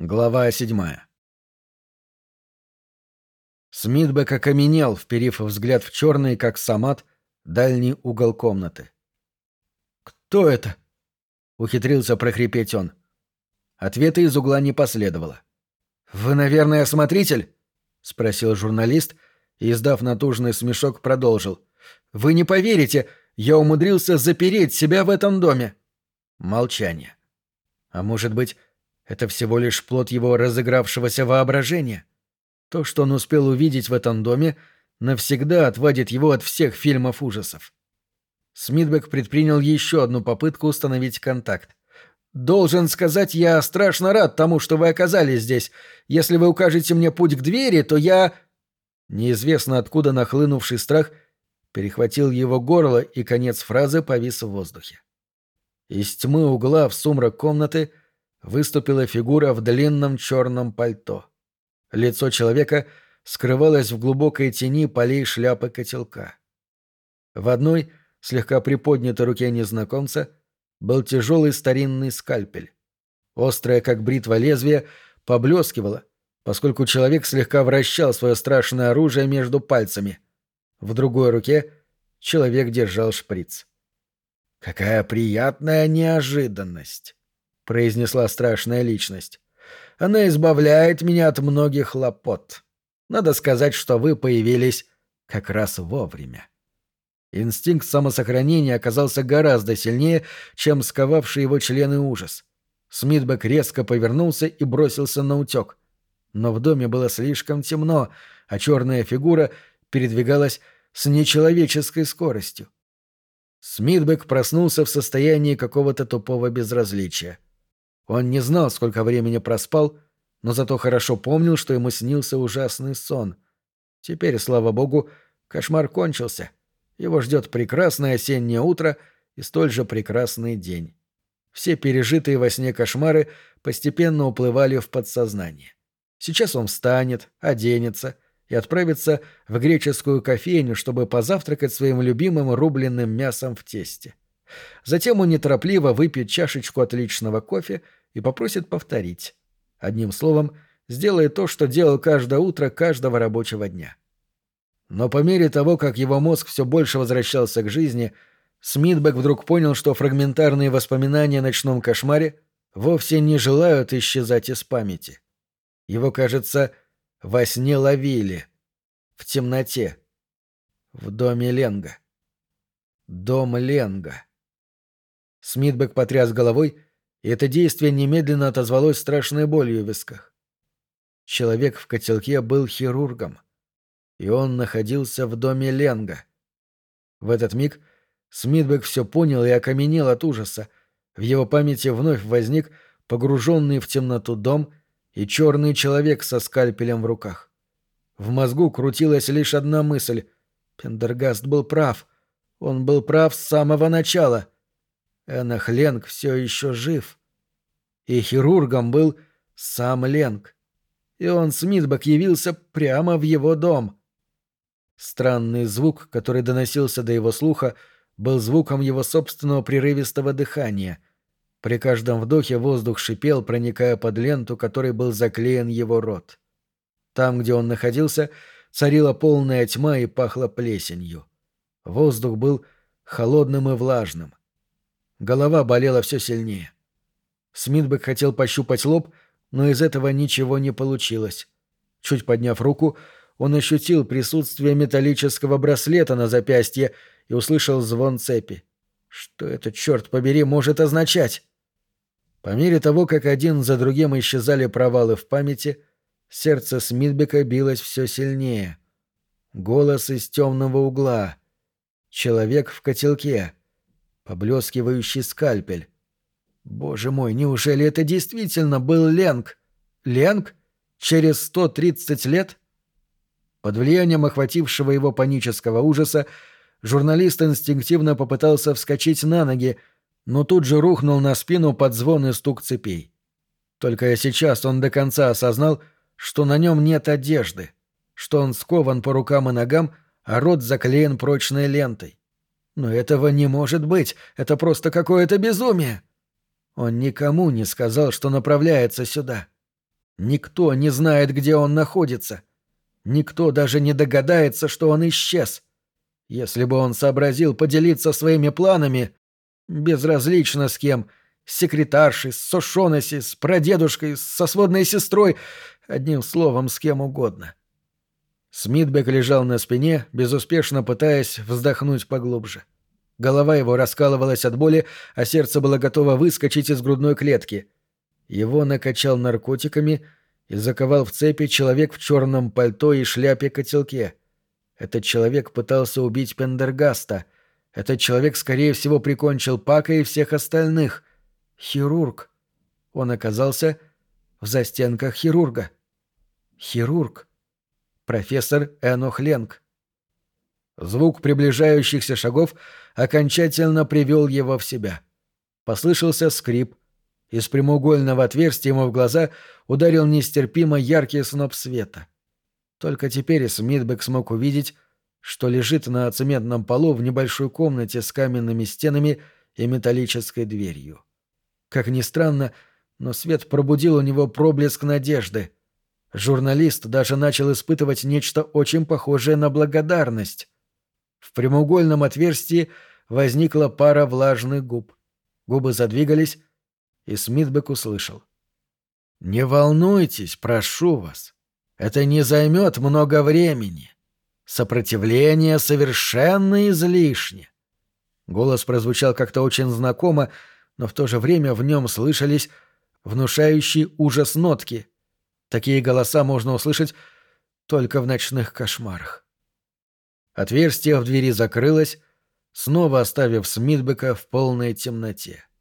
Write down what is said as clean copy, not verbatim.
Глава 7. Смитбек окаменел, вперив взгляд в черный, как самат, дальний угол комнаты. «Кто это?» — ухитрился прохрипеть он. Ответа из угла не последовало. «Вы, наверное, смотритель?» — спросил журналист и, издав натужный смешок, продолжил. «Вы не поверите, я умудрился запереть себя в этом доме!» Молчание. А может быть, это всего лишь плод его разыгравшегося воображения? То, что он успел увидеть в этом доме, навсегда отвадит его от всех фильмов ужасов. Смитбек предпринял еще одну попытку установить контакт. «Должен сказать, я страшно рад тому, что вы оказались здесь. Если вы укажете мне путь к двери, то я...» Неизвестно откуда нахлынувший страх перехватил его горло, и конец фразы повис в воздухе. Из тьмы угла в сумрак комнаты выступила фигура в длинном черном пальто. Лицо человека скрывалось в глубокой тени полей шляпы котелка. В одной, слегка приподнятой руке незнакомца, был тяжелый старинный скальпель. Острое, как бритва лезвие, поблескивало, поскольку человек слегка вращал свое страшное оружие между пальцами. В другой руке человек держал шприц. «Какая приятная неожиданность!» — произнесла страшная личность. «Она избавляет меня от многих хлопот. Надо сказать, что вы появились как раз вовремя». Инстинкт самосохранения оказался гораздо сильнее, чем сковавший его члены ужас. Смитбек резко повернулся и бросился наутек. Но в доме было слишком темно, а черная фигура передвигалась с нечеловеческой скоростью. Смитбек проснулся в состоянии какого-то тупого безразличия. Он не знал, сколько времени проспал, но зато хорошо помнил, что ему снился ужасный сон. Теперь, слава богу, кошмар кончился. Его ждет прекрасное осеннее утро и столь же прекрасный день. Все пережитые во сне кошмары постепенно уплывали в подсознание. Сейчас он встанет, оденется и отправится в греческую кофейню, чтобы позавтракать своим любимым рубленным мясом в тесте. Затем он неторопливо выпьет чашечку отличного кофе и попросит повторить. Одним словом, сделает то, что делал каждое утро каждого рабочего дня. Но по мере того, как его мозг все больше возвращался к жизни, Смитбек вдруг понял, что фрагментарные воспоминания о ночном кошмаре вовсе не желают исчезать из памяти. Его, кажется, во сне ловили. В темноте. В доме Ленга. Дом Ленга. Смитбек потряс головой, и это действие немедленно отозвалось страшной болью в висках. Человек в котелке был хирургом, и он находился в доме Ленга. В этот миг Смитбек все понял и окаменел от ужаса. В его памяти вновь возник погруженный в темноту дом и черный человек со скальпелем в руках. В мозгу крутилась лишь одна мысль. Пендергаст был прав. Он был прав с самого начала. Энах Ленг все еще жив. И хирургом был сам Ленг. И он, Смитбек, явился прямо в его дом. Странный звук, который доносился до его слуха, был звуком его собственного прерывистого дыхания. При каждом вдохе воздух шипел, проникая под ленту, которой был заклеен его рот. Там, где он находился, царила полная тьма и пахло плесенью. Воздух был холодным и влажным. Голова болела все сильнее. Смитбек хотел пощупать лоб, но из этого ничего не получилось. Чуть подняв руку, он ощутил присутствие металлического браслета на запястье и услышал звон цепи. Что это, черт побери, может означать? По мере того, как один за другим исчезали провалы в памяти, сердце Смитбека билось все сильнее. Голос из темного угла. Человек в котелке. Поблескивающий скальпель. Боже мой, неужели это действительно был Ленг? Ленг? Через 130 лет? Под влиянием охватившего его панического ужаса журналист инстинктивно попытался вскочить на ноги, но тут же рухнул на спину под звон и стук цепей. Только сейчас он до конца осознал, что на нем нет одежды, что он скован по рукам и ногам, а рот заклеен прочной лентой. Но этого не может быть, это просто какое-то безумие. Он никому не сказал, что направляется сюда. Никто не знает, где он находится. Никто даже не догадается, что он исчез. Если бы он сообразил поделиться своими планами, безразлично с кем, с секретаршей, с Сошонеси, с прадедушкой, со сводной сестрой, одним словом, с кем угодно. Смитбек лежал на спине, безуспешно пытаясь вздохнуть поглубже. Голова его раскалывалась от боли, а сердце было готово выскочить из грудной клетки. Его накачал наркотиками и заковал в цепи человек в черном пальто и шляпе-котелке. Этот человек пытался убить Пендергаста. Этот человек, скорее всего, прикончил Пака и всех остальных. Хирург. Он оказался в застенках хирурга. Хирург. Профессор Энох Ленг. Звук приближающихся шагов окончательно привел его в себя. Послышался скрип. Из прямоугольного отверстия ему в глаза ударил нестерпимо яркий сноп света. Только теперь Смитбек смог увидеть, что лежит на цементном полу в небольшой комнате с каменными стенами и металлической дверью. Как ни странно, но свет пробудил у него проблеск надежды. Журналист даже начал испытывать нечто очень похожее на благодарность. В прямоугольном отверстии возникла пара влажных губ. Губы задвигались, и Смитбек услышал: «Не волнуйтесь, прошу вас. Это не займет много времени. Сопротивление совершенно излишне». Голос прозвучал как-то очень знакомо, но в то же время в нем слышались внушающие ужас нотки. Такие голоса можно услышать только в ночных кошмарах. Отверстие в двери закрылось, снова оставив Смитбека в полной темноте.